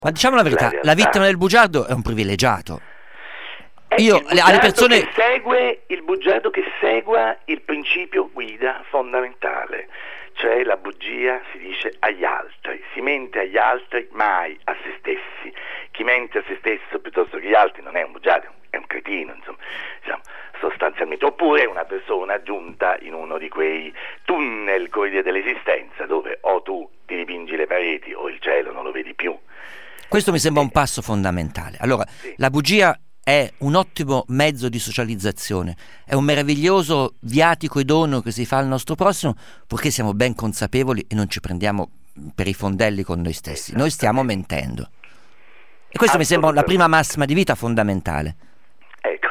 Ma diciamo la verità, la vittima del bugiardo è un privilegiato. Alle persone il bugiardo che segua il principio guida fondamentale, cioè la bugia si dice agli altri, si mente agli altri, mai a se stessi. Chi mente a se stesso piuttosto che agli altri non è un bugiardo, è un cretino, insomma, diciamo, sostanzialmente, oppure è una persona giunta in uno di quei tunnel dell'esistenza dove o tu ti dipingi le pareti o il cielo non lo vedi più. Questo mi sembra un passo fondamentale. Allora, sì. La bugia è un ottimo mezzo di socializzazione, è un meraviglioso viatico e dono che si fa al nostro prossimo, purché siamo ben consapevoli e non ci prendiamo per i fondelli con noi stessi. Noi stiamo mentendo. E questo mi sembra la prima massima di vita fondamentale. Ecco,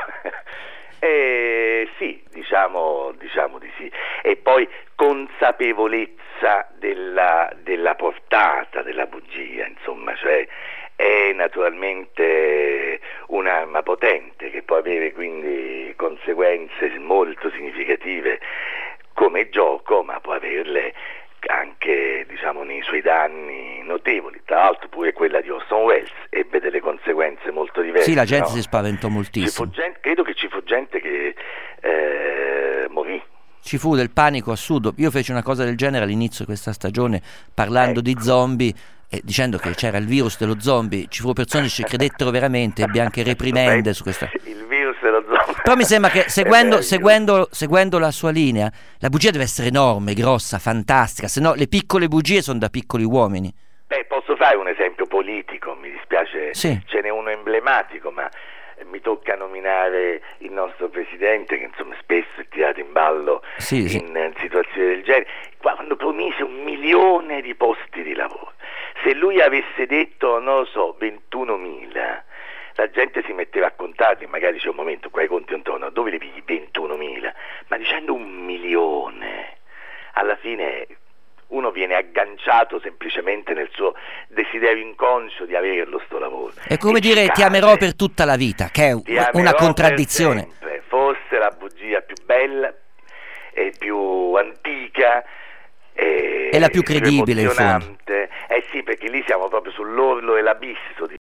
sì, diciamo di sì. E poi consapevolezza della portata della bugia, insomma, cioè è naturalmente un'arma potente che può avere quindi conseguenze molto significative come gioco, ma può averle anche, diciamo, nei suoi danni notevoli. Tra l'altro pure quella di Orson Welles ebbe delle conseguenze molto diverse. Sì, la gente si spaventò moltissimo. Credo che ci fu gente che morì. Ci fu del panico assurdo. Io feci una cosa del genere all'inizio di questa stagione, parlando di zombie e dicendo che c'era il virus dello zombie. Ci furono persone che ci credettero veramente, ebbe anche reprimende su questa. Il virus dello zombie. Però mi sembra che seguendo la sua linea, la bugia deve essere enorme, grossa, fantastica, se no le piccole bugie sono da piccoli uomini. Posso fare un esempio politico, mi dispiace, sì. Ce n'è uno emblematico, ma mi tocca nominare il nostro presidente, che insomma spesso è tirato in ballo in situazioni del genere, quando promise 1 milione di posti di lavoro. Se lui avesse detto, non lo so, 21.000, la gente si metteva a contarli, magari c'è un momento, qua i conti non tornano, dove li pigli 21.000? Ma dicendo 1 milione, alla fine uno viene agganciato semplicemente nel suo desiderio inconscio di averlo sto lavoro. È come dire ti amerò per tutta la vita, che è una contraddizione. Forse la bugia più bella e più antica è la più credibile, più emozionante. Sì, perché lì siamo proprio sull'orlo e l'abisso